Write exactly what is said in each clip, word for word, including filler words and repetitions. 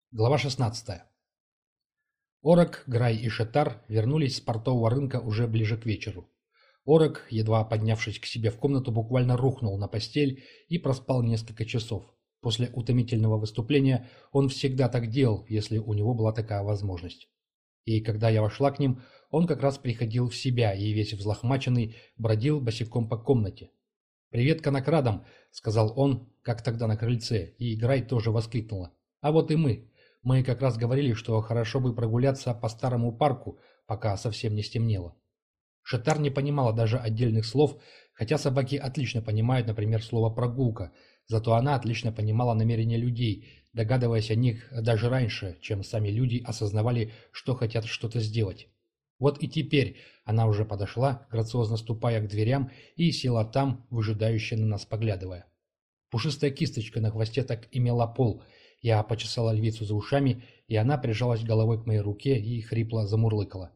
Глава шестнадцатая. Орок, Грай и Шетар вернулись с портового рынка уже ближе к вечеру. Орок, едва поднявшись к себе в комнату, буквально рухнул на постель и проспал несколько часов. После утомительного выступления он всегда так делал, если у него была такая возможность. И когда я вошла к ним, он как раз приходил в себя и, весь взлохмаченный, бродил босиком по комнате. «Привет конокрадам!» — сказал он, как тогда на крыльце, и Грай тоже воскликнула. «А вот и мы!» Мы как раз говорили, что хорошо бы прогуляться по старому парку, пока совсем не стемнело. Шатар не понимала даже отдельных слов, хотя собаки отлично понимают, например, слово «прогулка», зато она отлично понимала намерения людей, догадываясь о них даже раньше, чем сами люди осознавали, что хотят что-то сделать. Вот и теперь она уже подошла, грациозно ступая к дверям, и села там, выжидающе на нас поглядывая. Пушистая кисточка на хвосте так имела пол. Я почесала львицу за ушами, и она прижалась головой к моей руке и хрипло замурлыкала.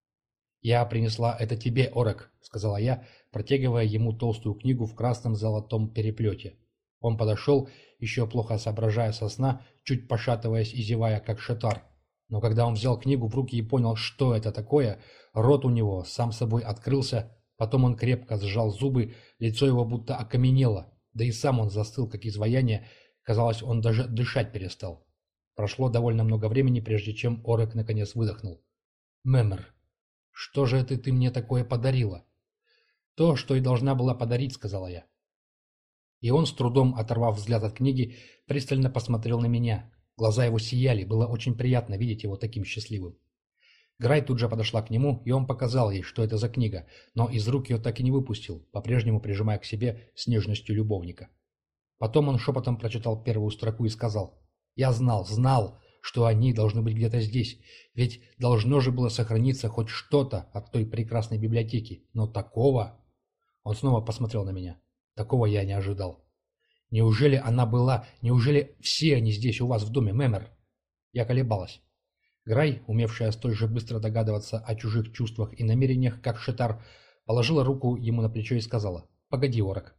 «Я принесла это тебе, Орок», — сказала я, протягивая ему толстую книгу в красном золотом переплете. Он подошел, еще плохо соображая со сна, чуть пошатываясь и зевая, как шатар. Но когда он взял книгу в руки и понял, что это такое, рот у него сам собой открылся, потом он крепко сжал зубы, лицо его будто окаменело, да и сам он застыл, как изваяние. Казалось, он даже дышать перестал. Прошло довольно много времени, прежде чем Орек наконец выдохнул. «Мэмэр, что же это ты мне такое подарила?» «То, что и должна была подарить», — сказала я. И он, с трудом оторвав взгляд от книги, пристально посмотрел на меня. Глаза его сияли, было очень приятно видеть его таким счастливым. Грай тут же подошла к нему, и он показал ей, что это за книга, но из рук ее так и не выпустил, по-прежнему прижимая к себе с нежностью любовника. Потом он шепотом прочитал первую строку и сказал: «Я знал, знал, что они должны быть где-то здесь, ведь должно же было сохраниться хоть что-то от той прекрасной библиотеки, но такого...» Он снова посмотрел на меня. Такого я не ожидал. «Неужели она была, неужели все они здесь у вас в доме, Мэмэр?» Я колебалась. Грай, умевшая столь же быстро догадываться о чужих чувствах и намерениях, как Шетар, положила руку ему на плечо и сказала: «Погоди, Орок.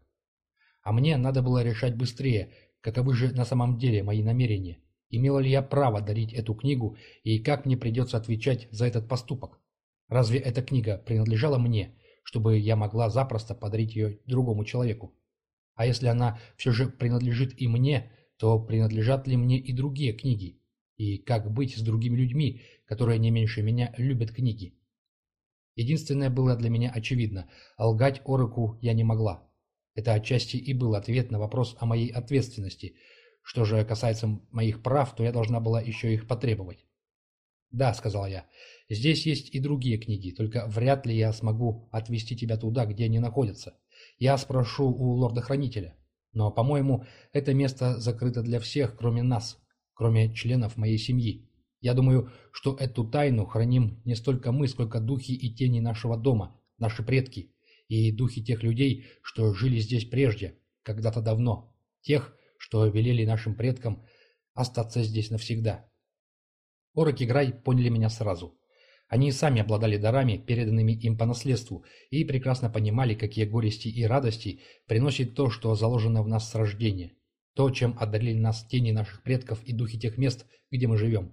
А мне надо было решать быстрее, каковы же на самом деле мои намерения. Имела ли я право дарить эту книгу, и как мне придется отвечать за этот поступок? Разве эта книга принадлежала мне, чтобы я могла запросто подарить ее другому человеку? А если она все же принадлежит и мне, то принадлежат ли мне и другие книги? И как быть с другими людьми, которые не меньше меня любят книги?» Единственное было для меня очевидно – лгать Ороку я не могла. Это отчасти и был ответ на вопрос о моей ответственности. Что же касается моих прав, то я должна была еще их потребовать. «Да», — сказала я, — «здесь есть и другие книги, только вряд ли я смогу отвезти тебя туда, где они находятся. Я спрошу у лорда-хранителя. Но, по-моему, это место закрыто для всех, кроме нас, кроме членов моей семьи. Я думаю, что эту тайну храним не столько мы, сколько духи и тени нашего дома, наши предки, и духи тех людей, что жили здесь прежде, когда-то давно, тех, что велели нашим предкам остаться здесь навсегда». Орок и Грай поняли меня сразу. Они и сами обладали дарами, переданными им по наследству, и прекрасно понимали, какие горести и радости приносит то, что заложено в нас с рождения, то, чем одарили нас тени наших предков и духи тех мест, где мы живем.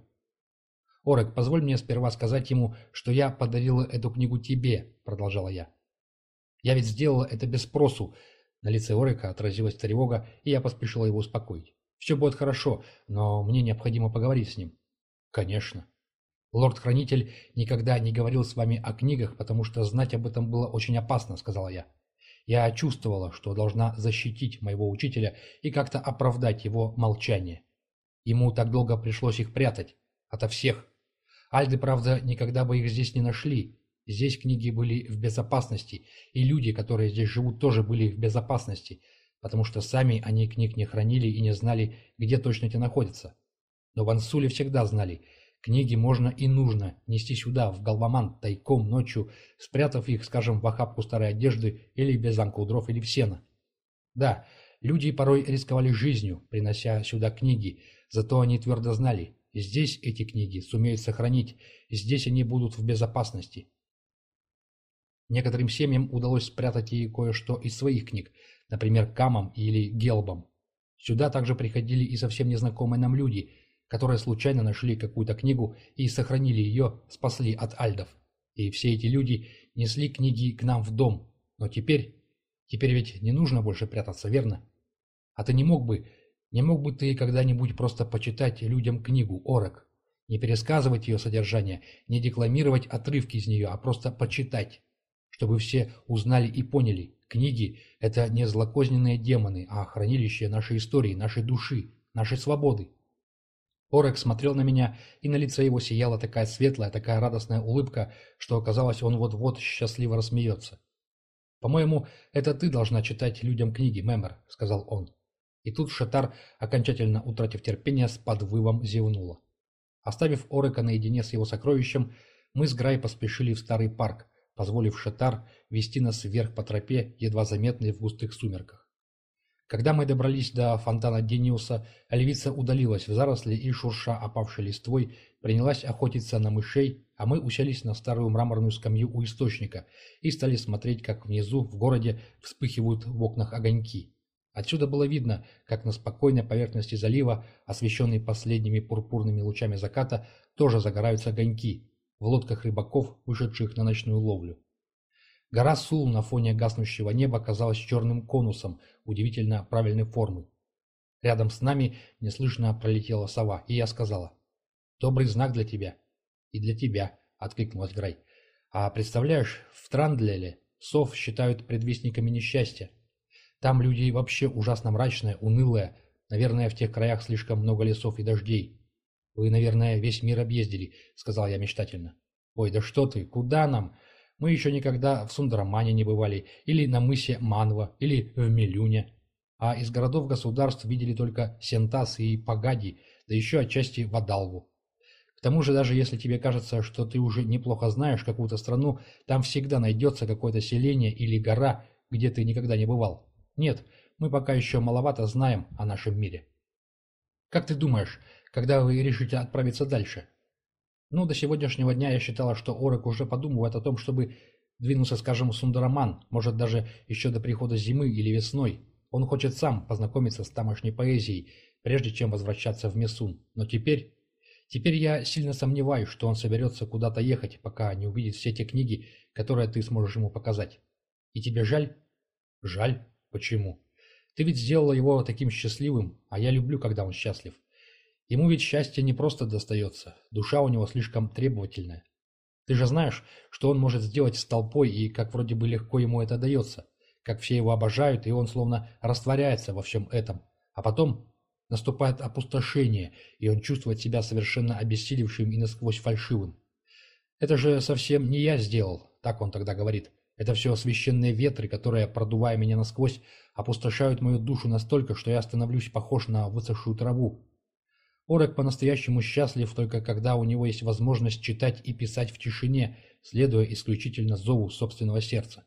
«Орок, позволь мне сперва сказать ему, что я подарила эту книгу тебе», — продолжала я. «Я ведь сделала это без спросу». На лице Орика отразилась тревога, и я поспешила его успокоить. «Все будет хорошо, но мне необходимо поговорить с ним». «Конечно. Лорд-хранитель никогда не говорил с вами о книгах, потому что знать об этом было очень опасно», — сказала я. «Я чувствовала, что должна защитить моего учителя и как-то оправдать его молчание. Ему так долго пришлось их прятать. Ото всех. Альды, правда, никогда бы их здесь не нашли. Здесь книги были в безопасности, и люди, которые здесь живут, тоже были в безопасности, потому что сами они книг не хранили и не знали, где точно те находятся. Но в Ансуле всегда знали, книги можно и нужно нести сюда, в Галбаман, тайком, ночью, спрятав их, скажем, в охапку старой одежды или без замка у дров или в сено. Да, люди порой рисковали жизнью, принося сюда книги, зато они твердо знали, здесь эти книги сумеют сохранить, здесь они будут в безопасности. Некоторым семьям удалось спрятать и кое-что из своих книг, например, камам или гелбам. Сюда также приходили и совсем незнакомые нам люди, которые случайно нашли какую-то книгу и сохранили ее, спасли от альдов. И все эти люди несли книги к нам в дом. Но теперь... Теперь ведь не нужно больше прятаться, верно? А ты не мог бы... Не мог бы ты когда-нибудь просто почитать людям книгу, Орек? Не пересказывать ее содержание, не декламировать отрывки из нее, а просто почитать. Чтобы все узнали и поняли. Книги – это не злокозненные демоны, а хранилище нашей истории, нашей души, нашей свободы. Орек смотрел на меня, и на лице его сияла такая светлая, такая радостная улыбка, что казалось, он вот-вот счастливо рассмеется. «По-моему, это ты должна читать людям книги, Мэмер», — сказал он. И тут Шатар, окончательно утратив терпение, с подвывом зевнула. Оставив Орека наедине с его сокровищем, мы с Грай поспешили в старый парк, позволив Шатар вести нас вверх по тропе, едва заметной в густых сумерках. Когда мы добрались до фонтана Дениуса, львица удалилась в заросли и, шурша опавшей листвой, принялась охотиться на мышей, а мы уселись на старую мраморную скамью у источника и стали смотреть, как внизу, в городе, вспыхивают в окнах огоньки. Отсюда было видно, как на спокойной поверхности залива, освещенной последними пурпурными лучами заката, тоже загораются огоньки в лодках рыбаков, вышедших на ночную ловлю. Гора Сул на фоне гаснущего неба казалась черным конусом удивительно правильной формы. Рядом с нами неслышно пролетела сова, и я сказала: «Добрый знак для тебя». «И для тебя», — откликнулась Грай. «А представляешь, в Трандлеле сов считают предвестниками несчастья. Там люди вообще ужасно мрачные, унылые. Наверное, в тех краях слишком много лесов и дождей». «Вы, наверное, весь мир объездили», — сказал я мечтательно. «Ой, да что ты, куда нам? Мы еще никогда в Сундарамане не бывали, или на мысе Манва, или в Мелюне. А из городов-государств видели только Сентас и Пагади, да еще отчасти Вадалву. К тому же, даже если тебе кажется, что ты уже неплохо знаешь какую-то страну, там всегда найдется какое-то селение или гора, где ты никогда не бывал. Нет, мы пока еще маловато знаем о нашем мире». «Как ты думаешь, когда вы решите отправиться дальше?» «Ну, до сегодняшнего дня я считала, что Орек уже подумывает о том, чтобы двинуться, скажем, в Сундараман, может, даже еще до прихода зимы или весной. Он хочет сам познакомиться с тамошней поэзией, прежде чем возвращаться в Мессун. Но теперь... Теперь я сильно сомневаюсь, что он соберется куда-то ехать, пока не увидит все те книги, которые ты сможешь ему показать. И тебе жаль?» «Жаль? Почему? Ты ведь сделала его таким счастливым, а я люблю, когда он счастлив. Ему ведь счастье не просто достается, душа у него слишком требовательная. Ты же знаешь, что он может сделать с толпой, и как вроде бы легко ему это дается, как все его обожают, и он словно растворяется во всем этом. А потом наступает опустошение, и он чувствует себя совершенно обессилевшим и насквозь фальшивым. «Это же совсем не я сделал», — так он тогда говорит. «Это все священные ветры, которые, продувая меня насквозь, опустошают мою душу настолько, что я становлюсь похож на высохшую траву». Орек по-настоящему счастлив только когда у него есть возможность читать и писать в тишине, следуя исключительно зову собственного сердца.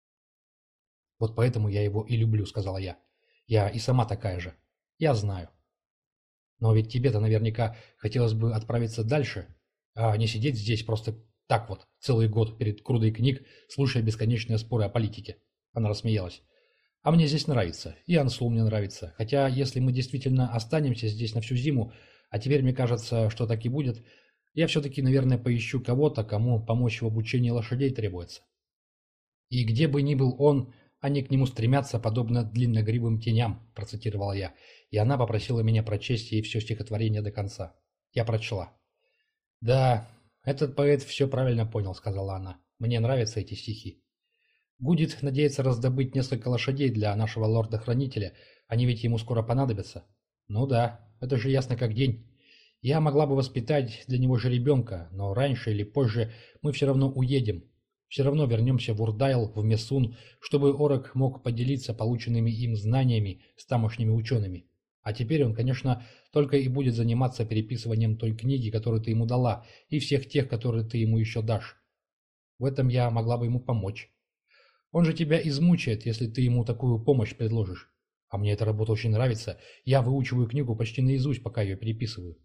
«Вот поэтому я его и люблю», — сказала я. «Я и сама такая же. Я знаю». «Но ведь тебе-то наверняка хотелось бы отправиться дальше, а не сидеть здесь просто так вот, целый год перед грудой книг, слушая бесконечные споры о политике». Она рассмеялась. «А мне здесь нравится, и Ансул мне нравится. Хотя, если мы действительно останемся здесь на всю зиму, а теперь мне кажется, что так и будет, я все-таки, наверное, поищу кого-то, кому помочь в обучении лошадей требуется. И где бы ни был он, они к нему стремятся, подобно длинногривым теням», процитировала я, и она попросила меня прочесть ей все стихотворение до конца. Я прочла. «Да, этот поэт все правильно понял», — сказала она. «Мне нравятся эти стихи. Гудит надеется раздобыть несколько лошадей для нашего лорда-хранителя, они ведь ему скоро понадобятся». «Ну да, это же ясно как день. Я могла бы воспитать для него жеребенка, но раньше или позже мы все равно уедем. Все равно вернемся в Урдайл, в Мессун, чтобы Орек мог поделиться полученными им знаниями с тамошними учеными. А теперь он, конечно, только и будет заниматься переписыванием той книги, которую ты ему дала, и всех тех, которые ты ему еще дашь. В этом я могла бы ему помочь. Он же тебя измучает, если ты ему такую помощь предложишь. А мне эта работа очень нравится. Я выучиваю книгу почти наизусть, пока ее переписываю».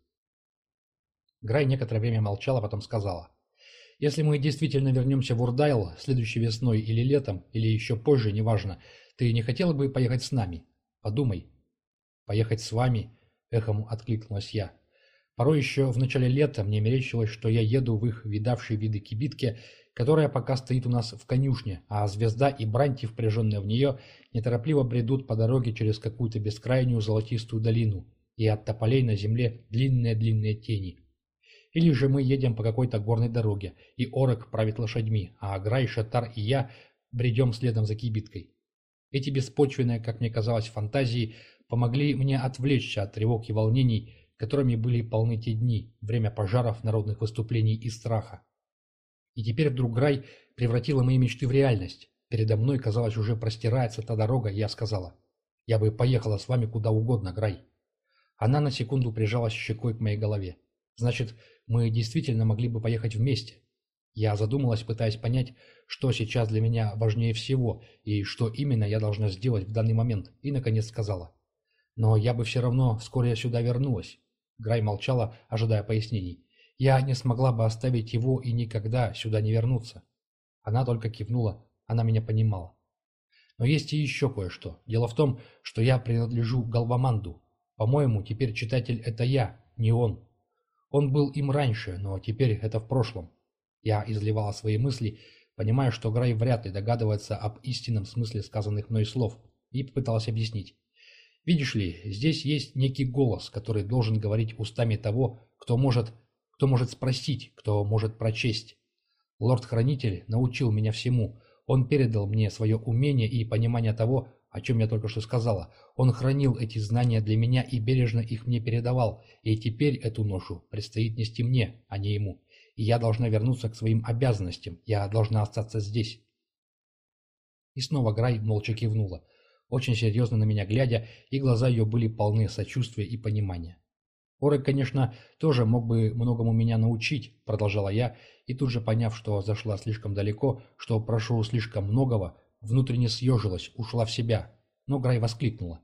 Грай некоторое время молчала, потом сказала: «Если мы действительно вернемся в Урдайл следующей весной или летом, или еще позже, неважно, ты не хотела бы поехать с нами? Подумай». «Поехать с вами?» — эхом откликнулась я. Порой еще в начале лета мне мерещилось, что я еду в их видавшей виды кибитке, которая пока стоит у нас в конюшне, а Звезда и Бранти, впряженные в нее, неторопливо бредут по дороге через какую-то бескрайнюю золотистую долину, и от тополей на земле длинные-длинные тени. Или же мы едем по какой-то горной дороге, и Орок правит лошадьми, а Грай, Шатар и я бредем следом за кибиткой. Эти беспочвенные, как мне казалось, фантазии помогли мне отвлечься от тревог и волнений, которыми были полны те дни, время пожаров, народных выступлений и страха. И теперь вдруг Грай превратила мои мечты в реальность. Передо мной, казалось, уже простирается та дорога, и я сказала: «Я бы поехала с вами куда угодно, Грай». Она на секунду прижалась щекой к моей голове. «Значит, мы действительно могли бы поехать вместе». Я задумалась, пытаясь понять, что сейчас для меня важнее всего и что именно я должна сделать в данный момент, и, наконец, сказала: «Но я бы все равно вскоре сюда вернулась». Грай молчала, ожидая пояснений. «Я не смогла бы оставить его и никогда сюда не вернуться». Она только кивнула, она меня понимала. Но есть и еще кое-что. Дело в том, что я принадлежу Галваманду. По-моему, теперь читатель — это я, не он. Он был им раньше, но теперь это в прошлом. Я изливала свои мысли, понимая, что Грай вряд ли догадывается об истинном смысле сказанных мной слов, и попыталась объяснить. Видишь ли, здесь есть некий голос, который должен говорить устами того, кто может, кто может спросить, кто может прочесть. Лорд-хранитель научил меня всему. Он передал мне свое умение и понимание того, о чем я только что сказала. Он хранил эти знания для меня и бережно их мне передавал, и теперь эту ношу предстоит нести мне, а не ему. И я должна вернуться к своим обязанностям, я должна остаться здесь. И снова Грай молча кивнула, очень серьезно на меня глядя, и глаза ее были полны сочувствия и понимания. «Орек, конечно, тоже мог бы многому меня научить», — продолжала я, и тут же, поняв, что зашла слишком далеко, что прошу слишком многого, внутренне съежилась, ушла в себя. Но Грай воскликнула: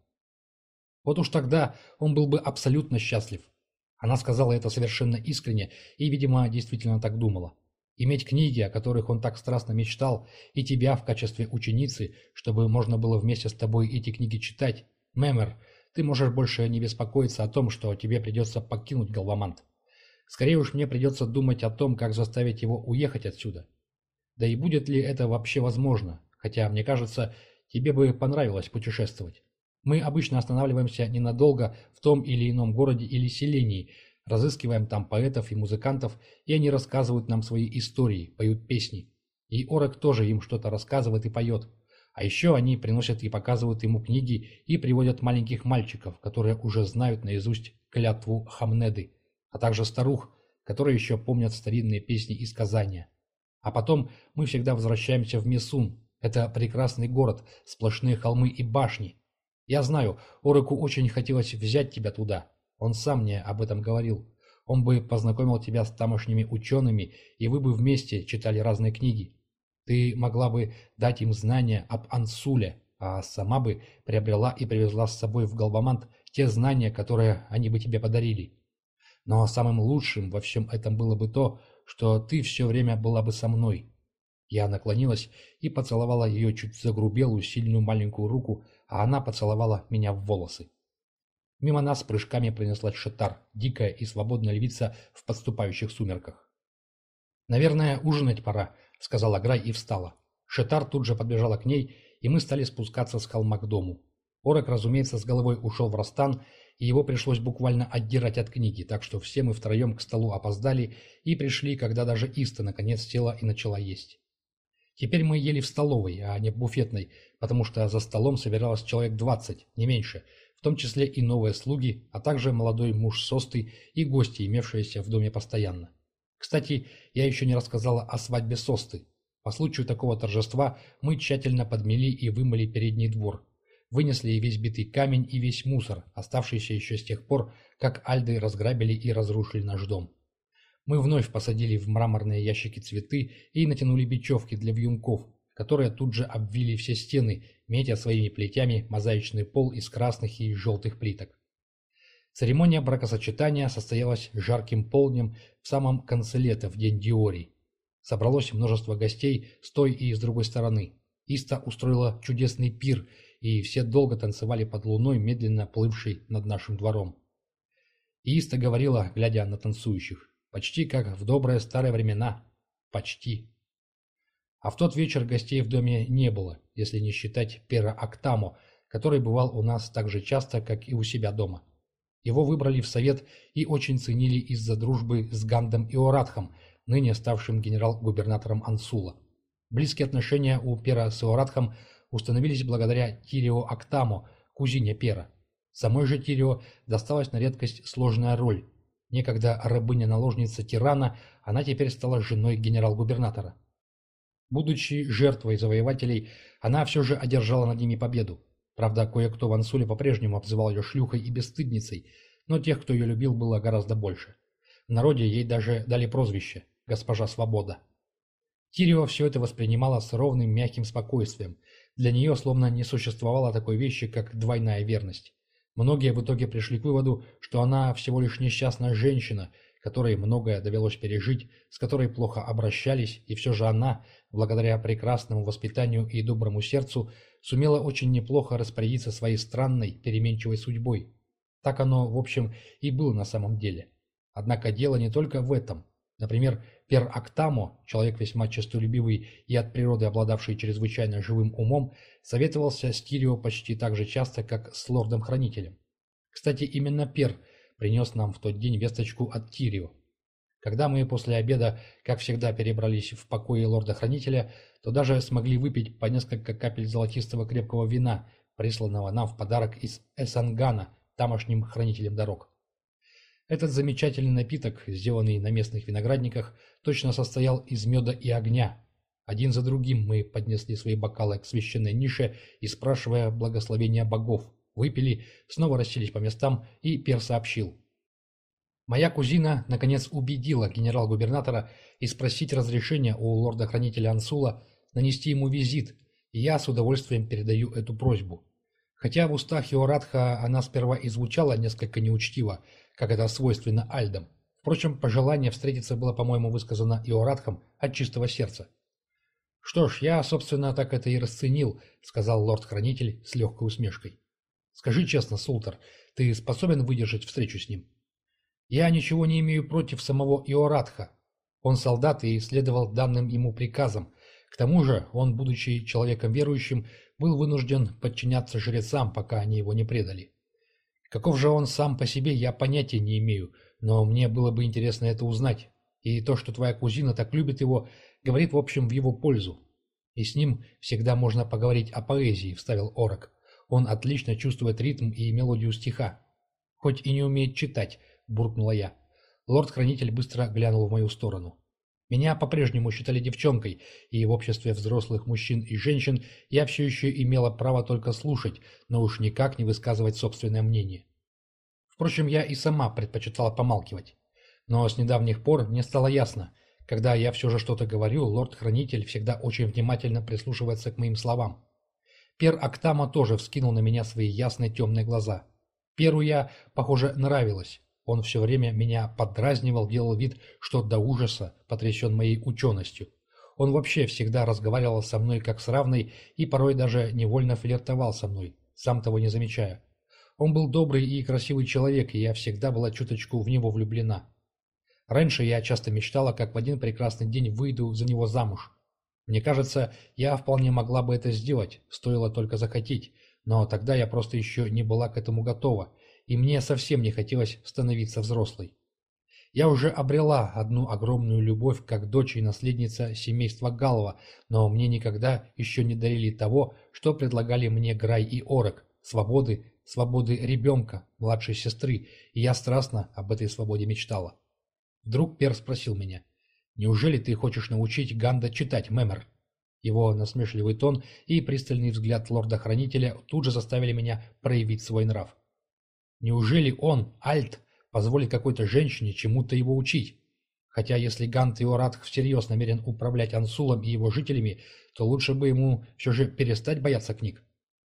«Вот уж тогда он был бы абсолютно счастлив». Она сказала это совершенно искренне и, видимо, действительно так думала. Иметь книги, о которых он так страстно мечтал, и тебя в качестве ученицы, чтобы можно было вместе с тобой эти книги читать. Мемер, ты можешь больше не беспокоиться о том, что тебе придется покинуть Галваманд. Скорее уж мне придется думать о том, как заставить его уехать отсюда. Да и будет ли это вообще возможно, хотя, мне кажется, тебе бы понравилось путешествовать. Мы обычно останавливаемся ненадолго в том или ином городе или селении, разыскиваем там поэтов и музыкантов, и они рассказывают нам свои истории, поют песни. И Орек тоже им что-то рассказывает и поет. А еще они приносят и показывают ему книги и приводят маленьких мальчиков, которые уже знают наизусть клятву Хамнеды, а также старух, которые еще помнят старинные песни и сказания. А потом мы всегда возвращаемся в Мессун. Это прекрасный город, сплошные холмы и башни. Я знаю, Ореку очень хотелось взять тебя туда. Он сам мне об этом говорил. Он бы познакомил тебя с тамошними учеными, и вы бы вместе читали разные книги. Ты могла бы дать им знания об Ансуле, а сама бы приобрела и привезла с собой в Галваманд те знания, которые они бы тебе подарили. Но самым лучшим во всем этом было бы то, что ты все время была бы со мной». Я наклонилась и поцеловала ее чуть загрубелую, сильную маленькую руку, а она поцеловала меня в волосы. Мимо нас прыжками пронеслась Шатар, дикая и свободная львица в подступающих сумерках. «Наверное, ужинать пора», — сказала Грай и встала. Шатар тут же подбежала к ней, и мы стали спускаться с холма к дому. Орек, разумеется, с головой ушел в Растан, и его пришлось буквально отдирать от книги, так что все мы втроем к столу опоздали и пришли, когда даже Иста наконец села и начала есть. Теперь мы ели в столовой, а не в буфетной, потому что за столом собиралось человек двадцать, не меньше, в том числе и новые слуги, а также молодой муж Состы и гости, имевшиеся в доме постоянно. Кстати, я еще не рассказала о свадьбе Состы. По случаю такого торжества мы тщательно подмели и вымыли передний двор. Вынесли и весь битый камень, и весь мусор, оставшийся еще с тех пор, как альды разграбили и разрушили наш дом. Мы вновь посадили в мраморные ящики цветы и натянули бечевки для вьюнков, которые тут же обвили все стены, метя своими плетями мозаичный пол из красных и желтых плиток. Церемония бракосочетания состоялась жарким полднем в самом конце лета, в день Диори. Собралось множество гостей с той и с другой стороны. Иста устроила чудесный пир, и все долго танцевали под луной, медленно плывшей над нашим двором. Ииста говорила, глядя на танцующих. Почти как в добрые старые времена. Почти. А в тот вечер гостей в доме не было, если не считать пера Актамо, который бывал у нас так же часто, как и у себя дома. Его выбрали в совет и очень ценили из-за дружбы с Гандом Иоратхом, ныне ставшим генерал-губернатором Ансула. Близкие отношения у пера с Иоратхом установились благодаря Тирио Актамо, кузине пера. Самой же Тирио досталась на редкость сложная роль. Некогда рабыня-наложница тирана, она теперь стала женой генерал-губернатора. Будучи жертвой завоевателей, она все же одержала над ними победу. Правда, кое-кто в Ансуле по-прежнему обзывал ее шлюхой и бесстыдницей, но тех, кто ее любил, было гораздо больше. В народе ей даже дали прозвище «Госпожа Свобода». Тирио все это воспринимала с ровным мягким спокойствием. Для нее словно не существовало такой вещи, как двойная верность. Многие в итоге пришли к выводу, что она всего лишь несчастная женщина, которой многое довелось пережить, с которой плохо обращались, и все же она, благодаря прекрасному воспитанию и доброму сердцу, сумела очень неплохо распорядиться своей странной, переменчивой судьбой. Так оно, в общем, и было на самом деле. Однако дело не только в этом. Например, пер Актамо, человек весьма честолюбивый и от природы обладавший чрезвычайно живым умом, советовался с Тирио почти так же часто, как с лордом-хранителем. Кстати, именно пер принес нам в тот день весточку от Тирио. Когда мы после обеда, как всегда, перебрались в покои лорда-хранителя, то даже смогли выпить по несколько капель золотистого крепкого вина, присланного нам в подарок из Эсангана, тамошним хранителем дорог. Этот замечательный напиток, сделанный на местных виноградниках, точно состоял из меда и огня. Один за другим мы поднесли свои бокалы к священной нише и, спрашивая благословения богов, выпили, снова расселись по местам, и пер сообщил. Моя кузина, наконец, убедила генерал-губернатора и спросить разрешения у лорда-хранителя Ансула нанести ему визит, и я с удовольствием передаю эту просьбу. Хотя в устах Иоратха она сперва и звучала несколько неучтиво, как это свойственно альдам. Впрочем, пожелание встретиться было, по-моему, высказано Иоратхом от чистого сердца. «Что ж, я, собственно, так это и расценил», — сказал лорд-хранитель с легкой усмешкой. «Скажи честно, Султар, ты способен выдержать встречу с ним?» «Я ничего не имею против самого Иоратха. Он солдат и следовал данным ему приказам. К тому же он, будучи человеком верующим, был вынужден подчиняться жрецам, пока они его не предали. Каков же он сам по себе, я понятия не имею, но мне было бы интересно это узнать. И то, что твоя кузина так любит его, говорит, в общем, в его пользу. И с ним всегда можно поговорить о поэзии», — вставил Орак. «Он отлично чувствует ритм и мелодию стиха. Хоть и не умеет читать», — буркнула я. Лорд-хранитель быстро глянул в мою сторону. Меня по-прежнему считали девчонкой, и в обществе взрослых мужчин и женщин я все еще имела право только слушать, но уж никак не высказывать собственное мнение. Впрочем, я и сама предпочитала помалкивать. Но с недавних пор мне стало ясно, когда я все же что-то говорю, лорд-хранитель всегда очень внимательно прислушивается к моим словам. Пер Актамо тоже вскинул на меня свои ясные темные глаза. Перу я, похоже, нравилась. Он все время меня поддразнивал, делал вид, что до ужаса потрясен моей ученостью. Он вообще всегда разговаривал со мной как с равной и порой даже невольно флиртовал со мной, сам того не замечая. Он был добрый и красивый человек, и я всегда была чуточку в него влюблена. Раньше я часто мечтала, как в один прекрасный день выйду за него замуж. Мне кажется, я вполне могла бы это сделать, стоило только захотеть, но тогда я просто еще не была к этому готова, и мне совсем не хотелось становиться взрослой. Я уже обрела одну огромную любовь как дочь и наследница семейства Галова, но мне никогда еще не дарили того, что предлагали мне Грай и Орак, свободы, свободы ребенка, младшей сестры, и я страстно об этой свободе мечтала. Вдруг Пер спросил меня: «Неужели ты хочешь научить Ганда читать, Мэмер?» Его насмешливый тон и пристальный взгляд лорда-хранителя тут же заставили меня проявить свой нрав. Неужели он, Альт, позволит какой-то женщине чему-то его учить? Хотя если Гант Иоратх всерьез намерен управлять Ансулом и его жителями, то лучше бы ему все же перестать бояться книг.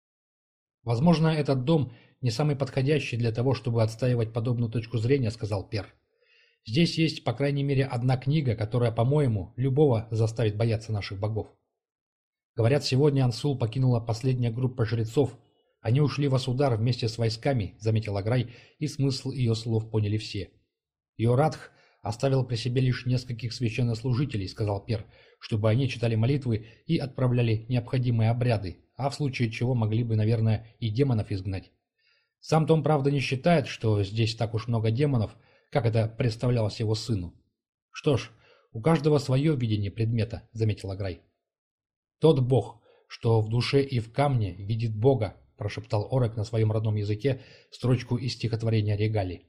«Возможно, этот дом не самый подходящий для того, чтобы отстаивать подобную точку зрения», — сказал Пер. «Здесь есть, по крайней мере, одна книга, которая, по-моему, любого заставит бояться наших богов. Говорят, сегодня Ансул покинула последняя группа жрецов. Они ушли в Асудар вместе с войсками, заметил Аграй, и смысл ее слов поняли все. Йорадх оставил при себе лишь нескольких священнослужителей, сказал Пер, чтобы они читали молитвы и отправляли необходимые обряды, а в случае чего могли бы, наверное, и демонов изгнать. Сам-то он, правда, не считает, что здесь так уж много демонов, как это представлялось его сыну. Что ж, у каждого свое видение предмета, заметил Аграй. Тот бог, что в душе и в камне видит Бога, прошептал Орек на своем родном языке строчку из стихотворения Регали.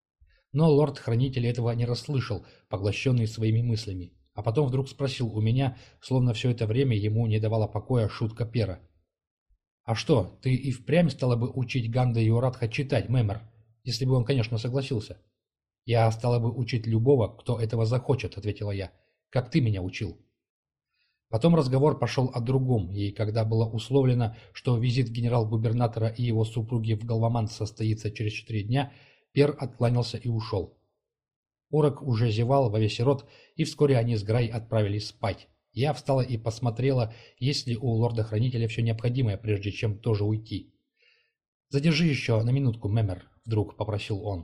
Но лорд-хранитель этого не расслышал, поглощенный своими мыслями, а потом вдруг спросил у меня, словно все это время ему не давала покоя шутка Пера. «А что, ты и впрямь стала бы учить Ганда Йорадха читать, Мэмер, если бы он, конечно, согласился?» «Я стала бы учить любого, кто этого захочет», — ответила я, — «как ты меня учил». Потом разговор пошел о другом, и когда было условлено, что визит генерал-губернатора и его супруги в Галвамант состоится через четыре дня, Пер откланялся и ушел. Орек уже зевал во весь рот, и вскоре они с Грай отправились спать. Я встала и посмотрела, есть ли у лорда-хранителя все необходимое, прежде чем тоже уйти. «Задержи еще на минутку, Мэмер», — вдруг попросил он.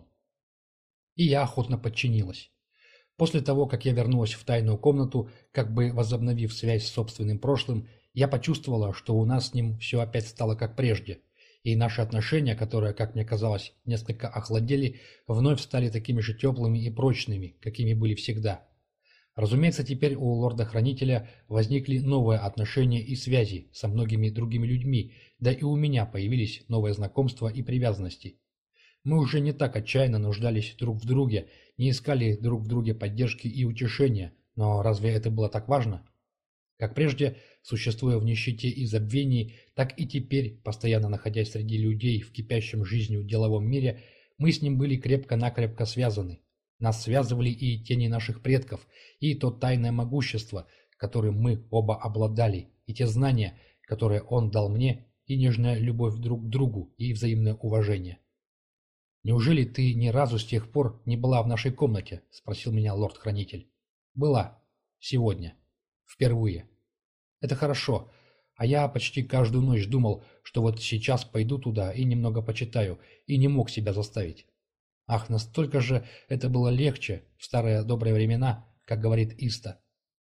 И я охотно подчинилась. После того, как я вернулась в тайную комнату, как бы возобновив связь с собственным прошлым, я почувствовала, что у нас с ним все опять стало как прежде, и наши отношения, которые, как мне казалось, несколько охладели, вновь стали такими же теплыми и прочными, какими были всегда. Разумеется, теперь у лорда-хранителя возникли новые отношения и связи со многими другими людьми, да и у меня появились новые знакомства и привязанности. Мы уже не так отчаянно нуждались друг в друге, не искали друг в друге поддержки и утешения, но разве это было так важно? Как прежде, существуя в нищете и забвении, так и теперь, постоянно находясь среди людей в кипящем жизнью деловом мире, мы с ним были крепко-накрепко связаны. Нас связывали и тени наших предков, и то тайное могущество, которым мы оба обладали, и те знания, которые он дал мне, и нежная любовь друг к другу, и взаимное уважение. «Неужели ты ни разу с тех пор не была в нашей комнате?» – спросил меня лорд-хранитель. «Была. Сегодня. Впервые. Это хорошо. А я почти каждую ночь думал, что вот сейчас пойду туда и немного почитаю, и не мог себя заставить. Ах, настолько же это было легче в старые добрые времена, как говорит Иста.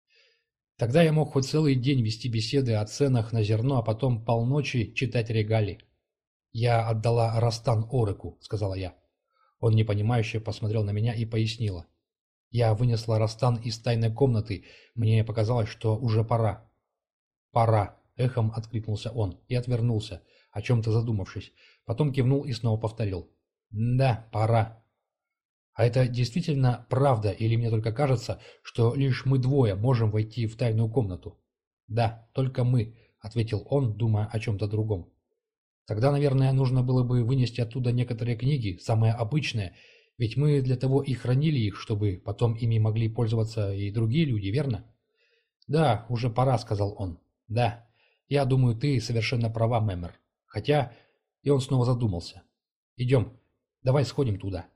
Тогда я мог хоть целый день вести беседы о ценах на зерно, а потом полночи читать Регали. «Я отдала Растан Ореку», — сказала я. Он непонимающе посмотрел на меня и пояснила. «Я вынесла Растан из тайной комнаты. Мне показалось, что уже пора». «Пора», — эхом откликнулся он и отвернулся, о чем-то задумавшись. Потом кивнул и снова повторил. «Да, пора». «А это действительно правда, или мне только кажется, что лишь мы двое можем войти в тайную комнату?» «Да, только мы», — ответил он, думая о чем-то другом. «Тогда, наверное, нужно было бы вынести оттуда некоторые книги, самые обычные, ведь мы для того и хранили их, чтобы потом ими могли пользоваться и другие люди, верно?» «Да, уже пора», — сказал он. «Да, я думаю, ты совершенно права, Мэмер. Хотя...» И он снова задумался. «Идем, давай сходим туда».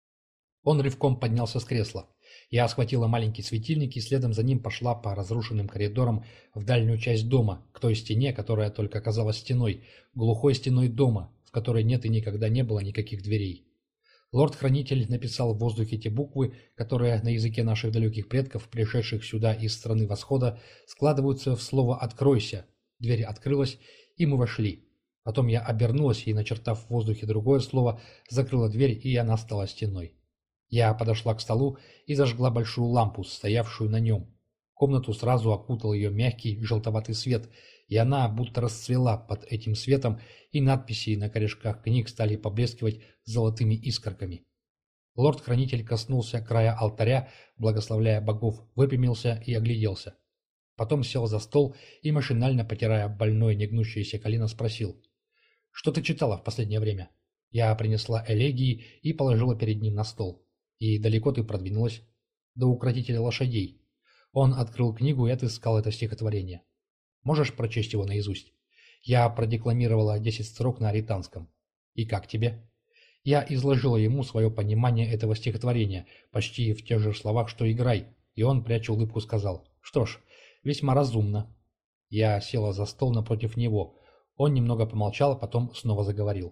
Он рывком поднялся с кресла. Я схватила маленький светильник и следом за ним пошла по разрушенным коридорам в дальнюю часть дома, к той стене, которая только казалась стеной, глухой стеной дома, в которой нет и никогда не было никаких дверей. Лорд-хранитель написал в воздухе те буквы, которые на языке наших далеких предков, пришедших сюда из страны восхода, складываются в слово «откройся». Дверь открылась, и мы вошли. Потом я обернулась и, начертав в воздухе другое слово, закрыла дверь, и она стала стеной. Я подошла к столу и зажгла большую лампу, стоявшую на нем. Комнату сразу окутал ее мягкий желтоватый свет, и она будто расцвела под этим светом, и надписи на корешках книг стали поблескивать золотыми искорками. Лорд-хранитель коснулся края алтаря, благословляя богов, выпрямился и огляделся. Потом сел за стол и, машинально потирая больное негнущееся колено, спросил: «Что ты читала в последнее время?» Я принесла элегии и положила перед ним на стол. «И далеко ты продвинулась?» «До укротителя лошадей». Он открыл книгу и отыскал это стихотворение. «Можешь прочесть его наизусть?» Я продекламировала десять строк на аританском. «И как тебе?» Я изложила ему свое понимание этого стихотворения, почти в тех же словах, что «играй», и он, пряча улыбку, сказал: «Что ж, весьма разумно». Я села за стол напротив него. Он немного помолчал, потом снова заговорил.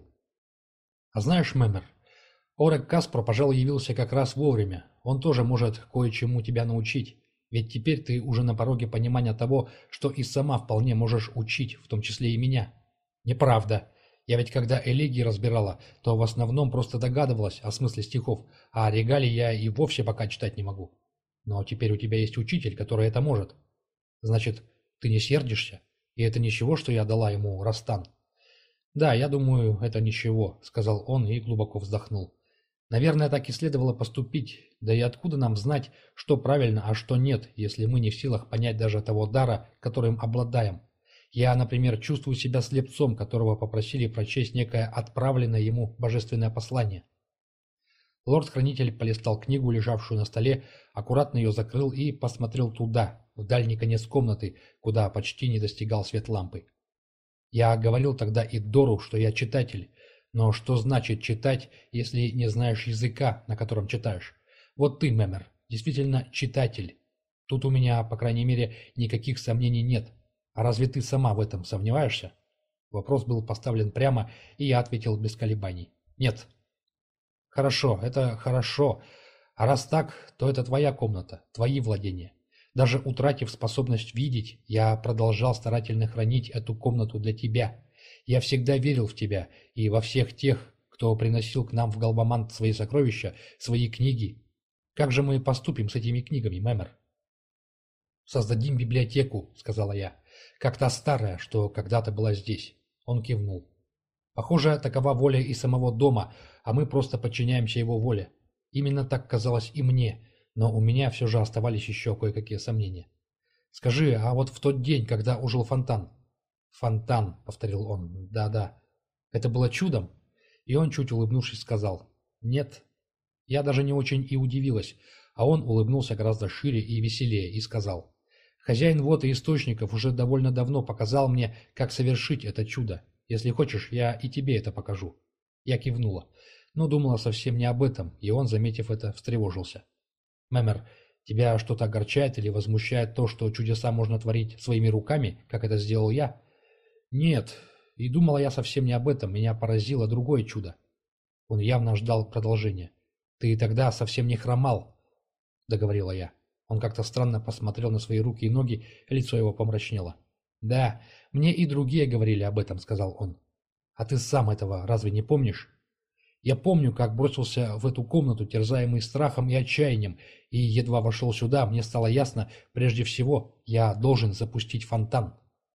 «А знаешь, Мэмер, Орек Каспро, пожалуй, явился как раз вовремя. Он тоже может кое-чему тебя научить. Ведь теперь ты уже на пороге понимания того, что и сама вполне можешь учить, в том числе и меня». «Неправда. Я ведь когда элегии разбирала, то в основном просто догадывалась о смысле стихов, а регалий я и вовсе пока читать не могу. Но теперь у тебя есть учитель, который это может. Значит, ты не сердишься? И это ничего, что я дала ему Растан?» «Да, я думаю, это ничего», — сказал он и глубоко вздохнул. «Наверное, так и следовало поступить. Да и откуда нам знать, что правильно, а что нет, если мы не в силах понять даже того дара, которым обладаем? Я, например, чувствую себя слепцом, которого попросили прочесть некое отправленное ему божественное послание». Лорд-хранитель полистал книгу, лежавшую на столе, аккуратно ее закрыл и посмотрел туда, в дальний конец комнаты, куда почти не достигал свет лампы. «Я говорил тогда Иддору, что я читатель. Но что значит читать, если не знаешь языка, на котором читаешь? Вот ты, Мэмер, действительно читатель. Тут у меня, по крайней мере, никаких сомнений нет. А разве ты сама в этом сомневаешься?» Вопрос был поставлен прямо, и я ответил без колебаний. «Нет». «Хорошо, это хорошо. А раз так, то это твоя комната, твои владения. Даже утратив способность видеть, я продолжал старательно хранить эту комнату для тебя. Я всегда верил в тебя и во всех тех, кто приносил к нам в Галбамант свои сокровища, свои книги. Как же мы поступим с этими книгами, Мэмер?» «Создадим библиотеку», — сказала я, — «как та старая, что когда-то была здесь». Он кивнул. «Похоже, такова воля и самого дома, а мы просто подчиняемся его воле. Именно так казалось и мне, но у меня все же оставались еще кое-какие сомнения. Скажи, а вот в тот день, когда ожил фонтан?» «Фонтан», — повторил он, — «да-да. Это было чудом?» И он, чуть улыбнувшись, сказал: «Нет». Я даже не очень и удивилась, а он улыбнулся гораздо шире и веселее и сказал: «Хозяин вод и источников уже довольно давно показал мне, как совершить это чудо. Если хочешь, я и тебе это покажу». Я кивнула, но думала совсем не об этом, и он, заметив это, встревожился. «Мэмер, тебя что-то огорчает или возмущает то, что чудеса можно творить своими руками, как это сделал я?» «Нет, и думала я совсем не об этом, меня поразило другое чудо». Он явно ждал продолжения. «Ты тогда совсем не хромал», — договорила я. Он как-то странно посмотрел на свои руки и ноги, лицо его помрачнело. «Да, мне и другие говорили об этом», — сказал он. «А ты сам этого разве не помнишь?» Я помню, как бросился в эту комнату, терзаемый страхом и отчаянием, и едва вошел сюда, мне стало ясно, прежде всего, я должен запустить фонтан.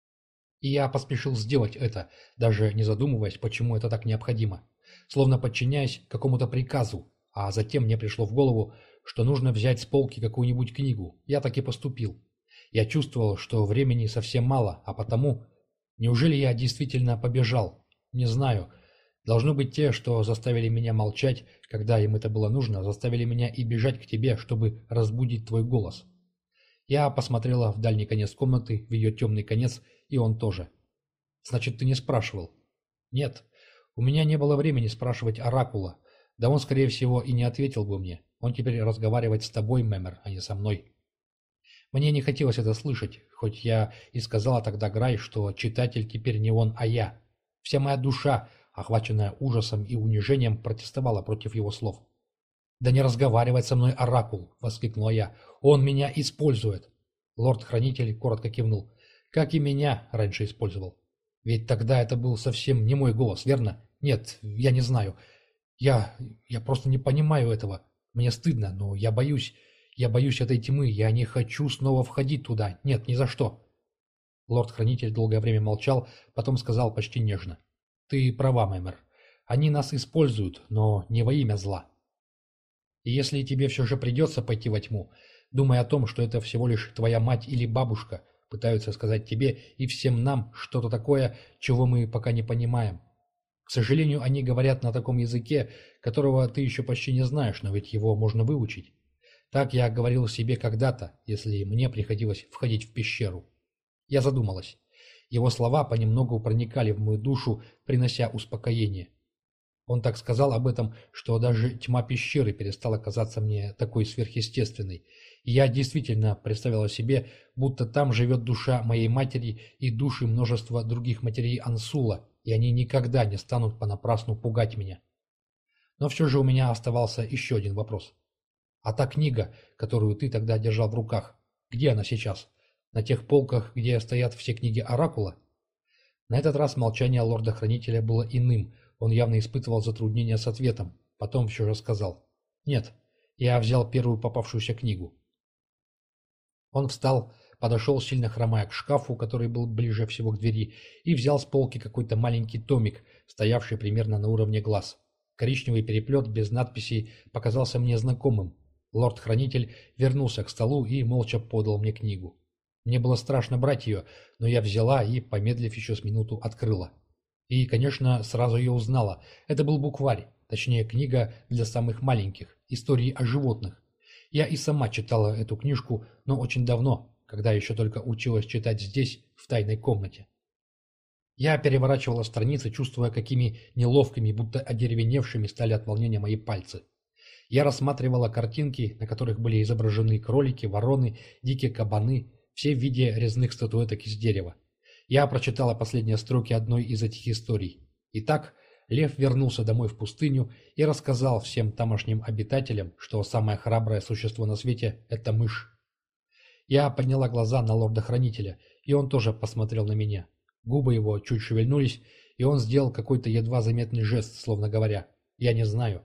И я поспешил сделать это, даже не задумываясь, почему это так необходимо, словно подчиняясь какому-то приказу, а затем мне пришло в голову, что нужно взять с полки какую-нибудь книгу. Я так и поступил. Я чувствовал, что времени совсем мало, а потому... Неужели я действительно побежал? Не знаю. Должно быть, те, что заставили меня молчать, когда им это было нужно, заставили меня и бежать к тебе, чтобы разбудить твой голос. Я посмотрела в дальний конец комнаты, в ее темный конец, и он тоже. «Значит, ты не спрашивал?» «Нет. У меня не было времени спрашивать Оракула. Да он, скорее всего, и не ответил бы мне. Он теперь разговаривает с тобой, Мэмер, а не со мной». Мне не хотелось это слышать, хоть я и сказала тогда Грай, что читатель теперь не он, а я. Вся моя душа, охваченная ужасом и унижением, протестовала против его слов. «Да не разговаривать со мной, Оракул!» — воскликнула я. «Он меня использует!» Лорд-хранитель коротко кивнул. «Как и меня раньше использовал. Ведь тогда это был совсем не мой голос, верно? Нет, я не знаю. Я... я просто не понимаю этого. Мне стыдно, но я боюсь. Я боюсь этой тьмы. Я не хочу снова входить туда. Нет, ни за что». Лорд-хранитель долгое время молчал, потом сказал почти нежно. «Ты права, Мэмер. Они нас используют, но не во имя зла. И если тебе все же придется пойти во тьму, думай о том, что это всего лишь твоя мать или бабушка пытаются сказать тебе и всем нам что-то такое, чего мы пока не понимаем. К сожалению, они говорят на таком языке, которого ты еще почти не знаешь, но ведь его можно выучить. Так я говорил себе когда-то, если мне приходилось входить в пещеру». Я задумалась. Его слова понемногу проникали в мою душу, принося успокоение. Он так сказал об этом, что даже тьма пещеры перестала казаться мне такой сверхъестественной. И я действительно представила себе, будто там живет душа моей матери и души множества других матерей Ансула, и они никогда не станут понапрасну пугать меня. Но все же у меня оставался еще один вопрос. А та книга, которую ты тогда держал в руках, где она сейчас? На тех полках, где стоят все книги Оракула? На этот раз молчание лорда-хранителя было иным. Он явно испытывал затруднения с ответом. Потом все же сказал: «Нет, я взял первую попавшуюся книгу». Он встал, подошел, сильно хромая, к шкафу, который был ближе всего к двери, и взял с полки какой-то маленький томик, стоявший примерно на уровне глаз. Коричневый переплет без надписей показался мне знакомым. Лорд-хранитель вернулся к столу и молча подал мне книгу. Мне было страшно брать ее, но я взяла и, помедлив еще с минуту, открыла. И, конечно, сразу ее узнала. Это был букварь, точнее, книга для самых маленьких, истории о животных. Я и сама читала эту книжку, но очень давно, когда еще только училась читать здесь, в тайной комнате. Я переворачивала страницы, чувствуя, какими неловкими, будто одеревеневшими стали от волнения мои пальцы. Я рассматривала картинки, на которых были изображены кролики, вороны, дикие кабаны, все в виде резных статуэток из дерева. Я прочитала последние строки одной из этих историй. Итак, лев вернулся домой в пустыню и рассказал всем тамошним обитателям, что самое храброе существо на свете – это мышь. Я подняла глаза на лорда-хранителя, и он тоже посмотрел на меня. Губы его чуть шевельнулись, и он сделал какой-то едва заметный жест, словно говоря: «Я не знаю».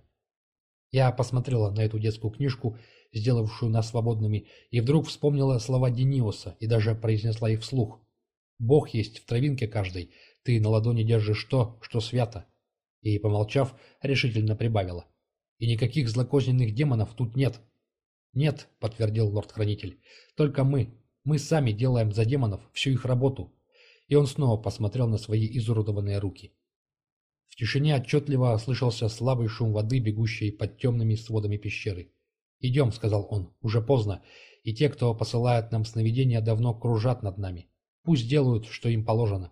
Я посмотрела на эту детскую книжку, сделавшую нас свободными, и вдруг вспомнила слова Дениоса и даже произнесла их вслух. «Бог есть в травинке каждой, ты на ладони держишь то, что свято». И, помолчав, решительно прибавила: «И никаких злокозненных демонов тут нет». «Нет», — подтвердил лорд-хранитель, — «только мы, мы сами делаем за демонов всю их работу». И он снова посмотрел на свои изуродованные руки. В тишине отчетливо слышался слабый шум воды, бегущей под темными сводами пещеры. «Идем», — сказал он, — «уже поздно, и те, кто посылает нам сновидения, давно кружат над нами. Пусть делают, что им положено».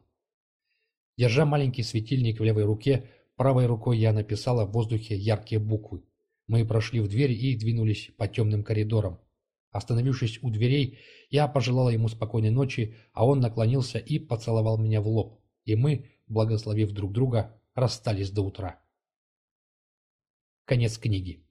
Держа маленький светильник в левой руке, правой рукой я написала в воздухе яркие буквы. Мы прошли в дверь и двинулись по темным коридорам. Остановившись у дверей, я пожелала ему спокойной ночи, а он наклонился и поцеловал меня в лоб, и мы, благословив друг друга, расстались до утра. Конец книги.